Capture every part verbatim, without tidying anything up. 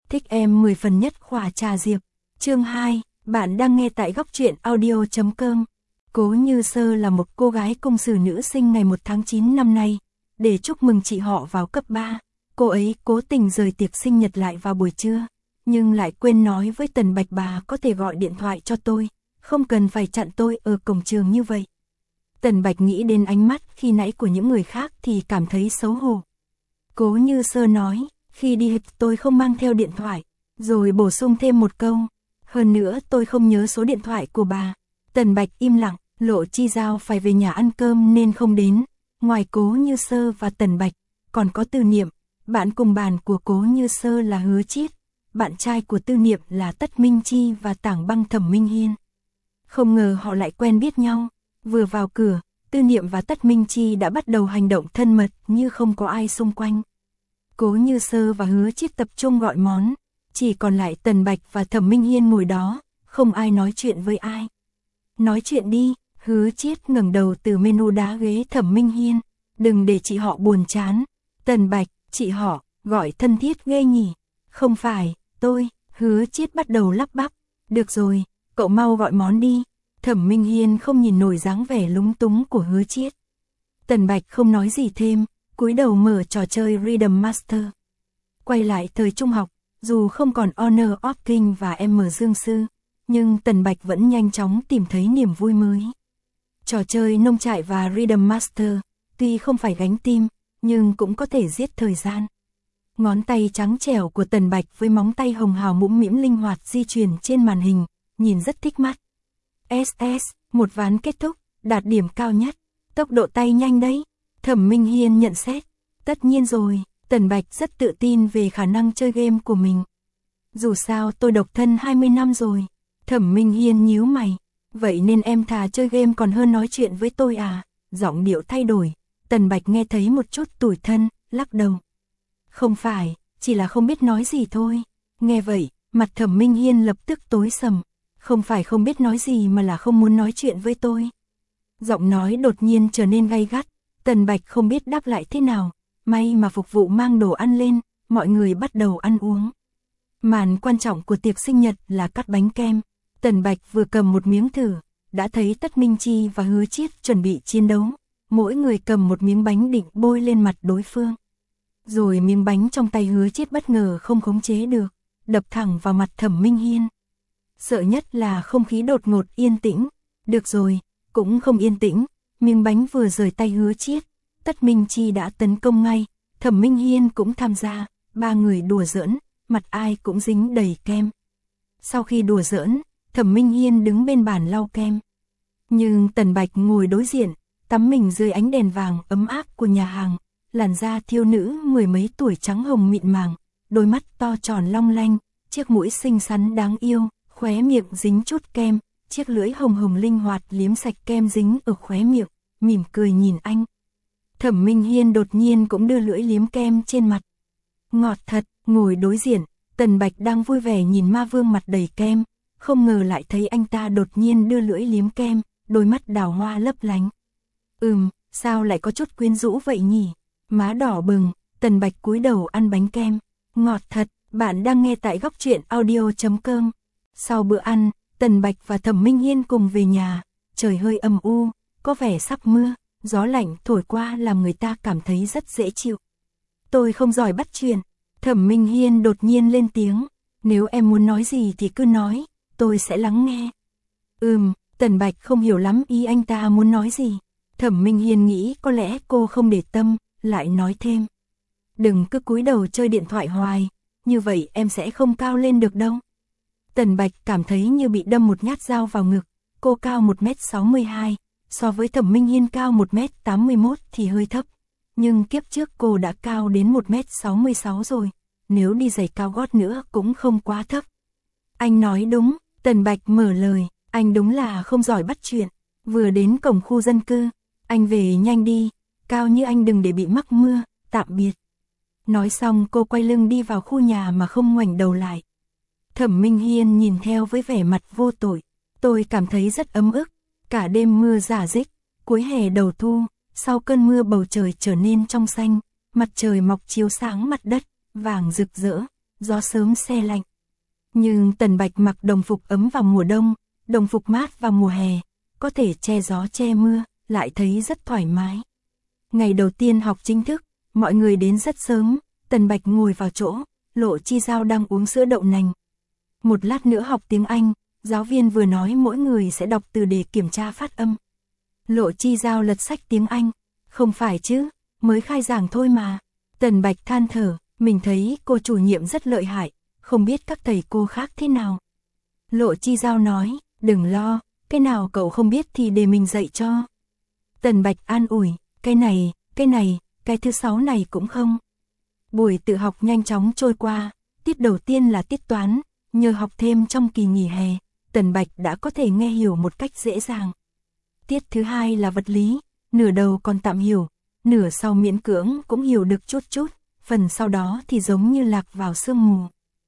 Thích em mười phần nhất khỏa trà diệp. Chương hai, bạn đang nghe tại góc truyện audio chấm com. Cố Như Sơ là một cô gái công sử nữ sinh ngày một tháng chín năm nay. Để chúc mừng chị họ vào cấp ba, cô ấy cố tình rời tiệc sinh nhật lại vào buổi trưa, nhưng lại quên nói với Tần Bạch bà có thể gọi điện thoại cho tôi, không cần phải chặn tôi ở cổng trường như vậy. Tần Bạch nghĩ đến ánh mắt khi nãy của những người khác thì cảm thấy xấu hổ. Cố Như Sơ nói, khi đi học tôi không mang theo điện thoại, rồi bổ sung thêm một câu, hơn nữa tôi không nhớ số điện thoại của bà. Tần Bạch im lặng, Lộ Chi Giao phải về nhà ăn cơm nên không đến. Ngoài Cố Như Sơ và Tần Bạch, còn có Tư Niệm, bạn cùng bàn của Cố Như Sơ là Hứa Chiết, bạn trai của Tư Niệm là Tất Minh Chi và Tảng Băng Thẩm Minh Hiên. Không ngờ họ lại quen biết nhau, vừa vào cửa, Tư Niệm và Tất Minh Chi đã bắt đầu hành động thân mật như không có ai xung quanh. Cố Như Sơ và Hứa Chiết tập trung gọi món, chỉ còn lại Tần Bạch và Thẩm Minh Hiên ngồi đó, không ai nói chuyện với ai. Nói chuyện đi, Hứa Chiết ngẩng đầu từ menu đá ghế Thẩm Minh Hiên, đừng để chị họ buồn chán. Tần Bạch, chị họ, gọi thân thiết ghê nhỉ. Không phải, tôi, Hứa Chiết bắt đầu lắp bắp, được rồi, cậu mau gọi món đi. Thẩm Minh Hiên không nhìn nổi dáng vẻ lúng túng của Hứa Chiết. Tần Bạch không nói gì thêm, cúi đầu mở trò chơi Rhythm Master. Quay lại thời trung học, dù không còn Honor of King và M Dương Sư, nhưng Tần Bạch vẫn nhanh chóng tìm thấy niềm vui mới. Trò chơi nông trại và Rhythm Master, tuy không phải gánh tim, nhưng cũng có thể giết thời gian. Ngón tay trắng trẻo của Tần Bạch với móng tay hồng hào mũm mĩm linh hoạt di chuyển trên màn hình, nhìn rất thích mắt. ét ét, một ván kết thúc, đạt điểm cao nhất, tốc độ tay nhanh đấy. Thẩm Minh Hiên nhận xét, tất nhiên rồi, Tần Bạch rất tự tin về khả năng chơi game của mình. Dù sao tôi độc thân hai mươi năm rồi. Thẩm Minh Hiên nhíu mày, vậy nên em thà chơi game còn hơn nói chuyện với tôi à? Giọng điệu thay đổi, Tần Bạch nghe thấy một chút tủi thân, lắc đầu. Không phải, chỉ là không biết nói gì thôi. Nghe vậy, mặt Thẩm Minh Hiên lập tức tối sầm, không phải không biết nói gì mà là không muốn nói chuyện với tôi. Giọng nói đột nhiên trở nên gay gắt, Tần Bạch không biết đáp lại thế nào, may mà phục vụ mang đồ ăn lên, mọi người bắt đầu ăn uống. Màn quan trọng của tiệc sinh nhật là cắt bánh kem. Tần Bạch vừa cầm một miếng thử, đã thấy Tất Minh Chi và Hứa Chiết chuẩn bị chiến đấu, mỗi người cầm một miếng bánh định bôi lên mặt đối phương. Rồi miếng bánh trong tay Hứa Chiết bất ngờ không khống chế được, đập thẳng vào mặt Thẩm Minh Hiên. Sợ nhất là không khí đột ngột yên tĩnh, được rồi, cũng không yên tĩnh, miếng bánh vừa rời tay Hứa Chiết, Tất Minh Chi đã tấn công ngay, Thẩm Minh Hiên cũng tham gia, ba người đùa giỡn, mặt ai cũng dính đầy kem. Sau khi đùa giỡn, Thẩm Minh Hiên đứng bên bàn lau kem. Nhưng Tần Bạch ngồi đối diện, tắm mình dưới ánh đèn vàng ấm áp của nhà hàng, làn da thiếu nữ mười mấy tuổi trắng hồng mịn màng, đôi mắt to tròn long lanh, chiếc mũi xinh xắn đáng yêu, khóe miệng dính chút kem, chiếc lưỡi hồng hồng linh hoạt liếm sạch kem dính ở khóe miệng, mỉm cười nhìn anh. Thẩm Minh Hiên đột nhiên cũng đưa lưỡi liếm kem trên mặt. Ngọt thật, ngồi đối diện, Tần Bạch đang vui vẻ nhìn ma vương mặt đầy kem, không ngờ lại thấy anh ta đột nhiên đưa lưỡi liếm kem, đôi mắt đào hoa lấp lánh. Ừm, sao lại có chút quyến rũ vậy nhỉ? Má đỏ bừng, Tần Bạch cúi đầu ăn bánh kem. Ngọt thật, bạn đang nghe tại góc truyện audio chấm com. Sau bữa ăn, Tần Bạch và Thẩm Minh Hiên cùng về nhà, trời hơi âm u, có vẻ sắp mưa, gió lạnh thổi qua làm người ta cảm thấy rất dễ chịu. Tôi không giỏi bắt chuyện. Thẩm Minh Hiên đột nhiên lên tiếng, nếu em muốn nói gì thì cứ nói, tôi sẽ lắng nghe. Ừm, Tần Bạch không hiểu lắm ý anh ta muốn nói gì. Thẩm Minh Hiên nghĩ có lẽ cô không để tâm, lại nói thêm. Đừng cứ cúi đầu chơi điện thoại hoài, như vậy em sẽ không cao lên được đâu. Tần Bạch cảm thấy như bị đâm một nhát dao vào ngực, cô cao một mét sáu mươi hai, so với Thẩm Minh Hiên cao một mét tám mươi mốt thì hơi thấp. Nhưng kiếp trước cô đã cao đến một mét sáu mươi sáu rồi, nếu đi giày cao gót nữa cũng không quá thấp. Anh nói đúng, Tần Bạch mở lời, anh đúng là không giỏi bắt chuyện. Vừa đến cổng khu dân cư, anh về nhanh đi, cao như anh đừng để bị mắc mưa, tạm biệt. Nói xong cô quay lưng đi vào khu nhà mà không ngoảnh đầu lại. Thẩm Minh Hiên nhìn theo với vẻ mặt vô tội, tôi cảm thấy rất ấm ức, cả đêm mưa rả rích, cuối hè đầu thu, sau cơn mưa bầu trời trở nên trong xanh, mặt trời mọc chiếu sáng mặt đất, vàng rực rỡ, gió sớm se lạnh. Nhưng Tần Bạch mặc đồng phục ấm vào mùa đông, đồng phục mát vào mùa hè, có thể che gió che mưa, lại thấy rất thoải mái. Ngày đầu tiên học chính thức, mọi người đến rất sớm, Tần Bạch ngồi vào chỗ, Lộ Chi Giao đang uống sữa đậu nành. Một lát nữa học tiếng Anh, giáo viên vừa nói mỗi người sẽ đọc từ để kiểm tra phát âm. Lộ Chi Giao lật sách tiếng Anh, không phải chứ, mới khai giảng thôi mà. Tần Bạch than thở, mình thấy cô chủ nhiệm rất lợi hại, không biết các thầy cô khác thế nào. Lộ Chi Giao nói, đừng lo, cái nào cậu không biết thì để mình dạy cho. Tần Bạch an ủi, cái này, cái này, cái thứ sáu này cũng không. Buổi tự học nhanh chóng trôi qua, tiết đầu tiên là tiết toán, nhờ học thêm trong kỳ nghỉ hè, Tần Bạch đã có thể nghe hiểu một cách dễ dàng. Tiết thứ hai là vật lý, nửa đầu còn tạm hiểu, nửa sau miễn cưỡng cũng hiểu được chút chút, phần sau đó thì giống như lạc vào sương mù.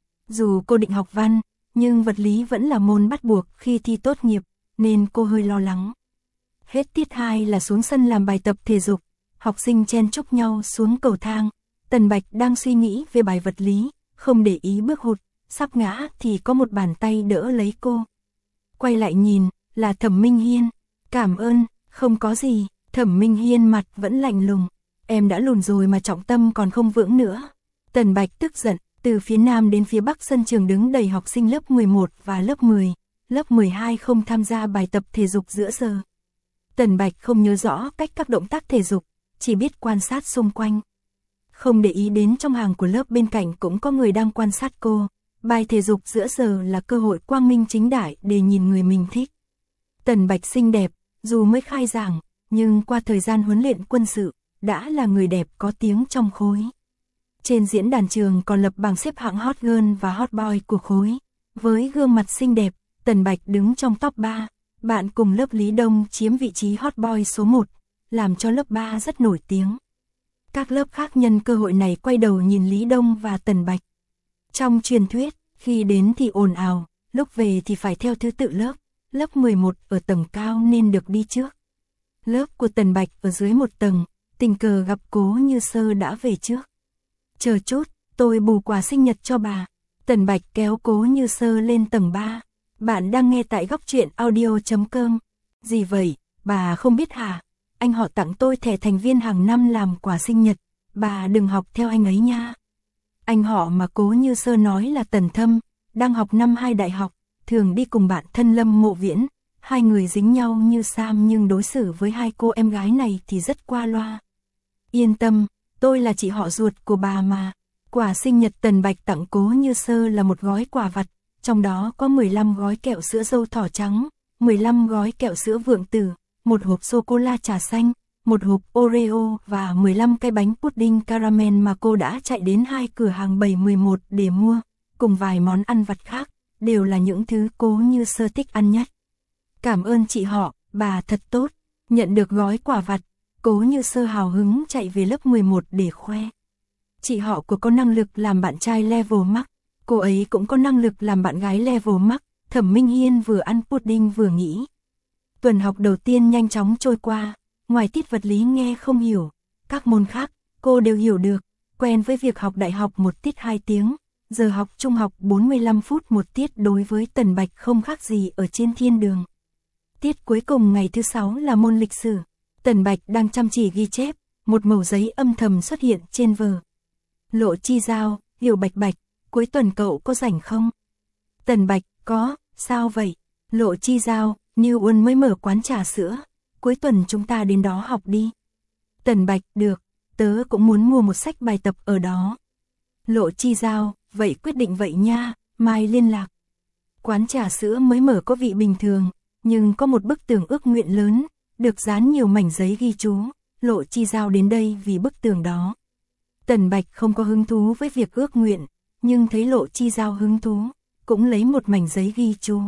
Dù cô định học văn, nhưng vật lý vẫn là môn bắt buộc khi thi tốt nghiệp, nên cô hơi lo lắng. Hết tiết hai là xuống sân làm bài tập thể dục, học sinh chen chúc nhau xuống cầu thang. Tần Bạch đang suy nghĩ về bài vật lý, không để ý bước hụt, sắp ngã thì có một bàn tay đỡ lấy cô. Quay lại nhìn, là Thẩm Minh Hiên. Cảm ơn, không có gì. Thẩm Minh Hiên mặt vẫn lạnh lùng. Em đã lùn rồi mà trọng tâm còn không vững nữa. Tần Bạch tức giận, từ phía nam đến phía bắc sân trường đứng đầy học sinh lớp mười một và lớp mười. Lớp mười hai không tham gia bài tập thể dục giữa giờ. Tần Bạch không nhớ rõ cách các động tác thể dục, chỉ biết quan sát xung quanh. Không để ý đến trong hàng của lớp bên cạnh cũng có người đang quan sát cô. Bài thể dục giữa giờ là cơ hội quang minh chính đại để nhìn người mình thích. Tần Bạch xinh đẹp, dù mới khai giảng, nhưng qua thời gian huấn luyện quân sự, đã là người đẹp có tiếng trong khối. Trên diễn đàn trường còn lập bảng xếp hạng hot girl và hot boy của khối. Với gương mặt xinh đẹp, Tần Bạch đứng trong top ba. Bạn cùng lớp Lý Đông chiếm vị trí hot boy số một, làm cho lớp ba rất nổi tiếng. Các lớp khác nhân cơ hội này quay đầu nhìn Lý Đông và Tần Bạch. Trong truyền thuyết, khi đến thì ồn ào, lúc về thì phải theo thứ tự lớp. Lớp mười một ở tầng cao nên được đi trước. Lớp của Tần Bạch ở dưới một tầng, tình cờ gặp Cố Như Sơ đã về trước. Chờ chút, tôi bù quà sinh nhật cho bà. Tần Bạch kéo Cố Như Sơ lên tầng ba. Bạn đang nghe tại góc truyện audio chấm com. Gì vậy, bà không biết hả? Anh họ tặng tôi thẻ thành viên hàng năm làm quà sinh nhật. Bà đừng học theo anh ấy nha. Anh họ mà Cố Như Sơ nói là Tần Thâm, đang học năm hai đại học, thường đi cùng bạn thân Lâm Mộ Viễn. Hai người dính nhau như Sam nhưng đối xử với hai cô em gái này thì rất qua loa. Yên tâm, tôi là chị họ ruột của bà mà. Quà sinh nhật Tần Bạch tặng Cố Như Sơ là một gói quà vặt, trong đó có mười lăm gói kẹo sữa dâu thỏ trắng, mười lăm gói kẹo sữa vượng tử, một hộp sô-cô-la trà xanh, một hộp Oreo và mười lăm cái bánh pudding caramel mà cô đã chạy đến hai cửa hàng bảy mười một để mua, cùng vài món ăn vặt khác, đều là những thứ Cố Như Sơ thích ăn nhất. Cảm ơn chị họ, bà thật tốt. Nhận được gói quà vặt, Cố Như Sơ hào hứng chạy về lớp mười một để khoe. Chị họ của có năng lực làm bạn trai level max, cô ấy cũng có năng lực làm bạn gái level max. Thẩm Minh Hiên vừa ăn pudding vừa nghĩ. Tuần học đầu tiên nhanh chóng trôi qua, ngoài tiết vật lý nghe không hiểu, các môn khác, cô đều hiểu được, quen với việc học đại học một tiết hai tiếng, giờ học trung học bốn mươi lăm phút một tiết đối với Tần Bạch không khác gì ở trên thiên đường. Tiết cuối cùng ngày thứ sáu là môn lịch sử, Tần Bạch đang chăm chỉ ghi chép, một mẩu giấy âm thầm xuất hiện trên vở. Lộ Chi Giao, Hiểu Bạch Bạch, cuối tuần cậu có rảnh không? Tần Bạch, có, sao vậy? Lộ Chi Giao, Như Uân mới mở quán trà sữa, cuối tuần chúng ta đến đó học đi. Tần Bạch, được, tớ cũng muốn mua một sách bài tập ở đó. Lộ Chi Giao, vậy quyết định vậy nha, mai liên lạc. Quán trà sữa mới mở có vị bình thường, nhưng có một bức tường ước nguyện lớn, được dán nhiều mảnh giấy ghi chú, Lộ Chi Giao đến đây vì bức tường đó. Tần Bạch không có hứng thú với việc ước nguyện, nhưng thấy Lộ Chi Giao hứng thú, cũng lấy một mảnh giấy ghi chú.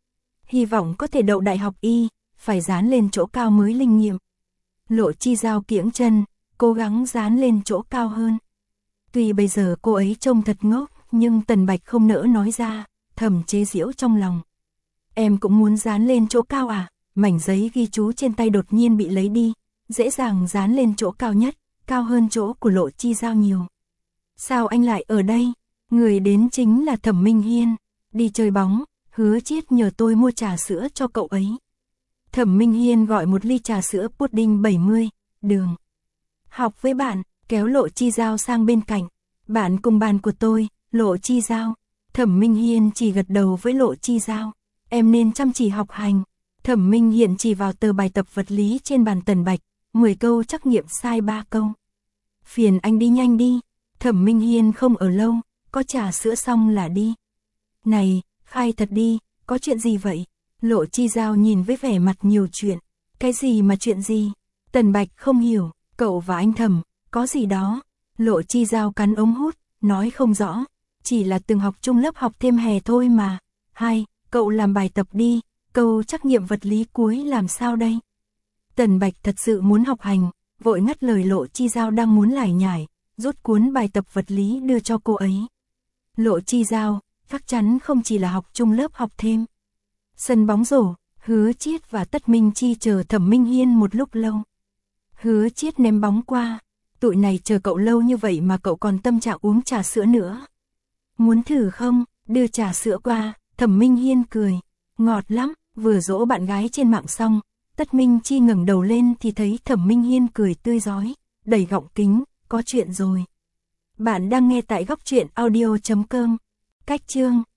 Hy vọng có thể đậu đại học y, phải dán lên chỗ cao mới linh nghiệm. Lộ Chi Giao kiễng chân, cố gắng dán lên chỗ cao hơn. Tuy bây giờ cô ấy trông thật ngốc, nhưng Tần Bạch không nỡ nói ra, thầm chế giễu trong lòng. Em cũng muốn dán lên chỗ cao à? Mảnh giấy ghi chú trên tay đột nhiên bị lấy đi, dễ dàng dán lên chỗ cao nhất, cao hơn chỗ của Lộ Chi Giao nhiều. Sao anh lại ở đây? Người đến chính là Thẩm Minh Hiên. Đi chơi bóng, Hứa Chiết nhờ tôi mua trà sữa cho cậu ấy. Thẩm Minh Hiên gọi một ly trà sữa pudding bảy mươi, đường. Học với bạn, kéo Lộ Chi Giao sang bên cạnh. Bạn cùng bàn của tôi, Lộ Chi Giao. Thẩm Minh Hiên chỉ gật đầu với Lộ Chi Giao. Em nên chăm chỉ học hành. Thẩm Minh Hiên chỉ vào tờ bài tập vật lý trên bàn Tần Bạch, mười câu trắc nghiệm sai ba câu. Phiền anh đi nhanh đi. Thẩm Minh Hiên không ở lâu, có trà sữa xong là đi. Này, khai thật đi, có chuyện gì vậy? Lộ Chi Giao nhìn với vẻ mặt nhiều chuyện. Cái gì mà chuyện gì? Tần Bạch không hiểu, cậu và anh Thẩm, có gì đó. Lộ Chi Giao cắn ống hút, nói không rõ. Chỉ là từng học chung lớp học thêm hè thôi mà. Hai, cậu làm bài tập đi, câu trắc nghiệm vật lý cuối làm sao đây? Tần Bạch thật sự muốn học hành, vội ngắt lời Lộ Chi Giao đang muốn lải nhải, rút cuốn bài tập vật lý đưa cho cô ấy. Lộ Chi Giao, chắc chắn không chỉ là học chung lớp học thêm. Sân bóng rổ, Hứa Chiết và Tất Minh Chi chờ Thẩm Minh Hiên một lúc lâu. Hứa Chiết ném bóng qua, tụi này chờ cậu lâu như vậy mà cậu còn tâm trạng uống trà sữa nữa. Muốn thử không, đưa trà sữa qua, Thẩm Minh Hiên cười, ngọt lắm, vừa dỗ bạn gái trên mạng xong, Tất Minh Chi ngẩng đầu lên thì thấy Thẩm Minh Hiên cười tươi rói, đẩy gọng kính, có chuyện rồi. Bạn đang nghe tại góc truyện audio chấm com. Cách chương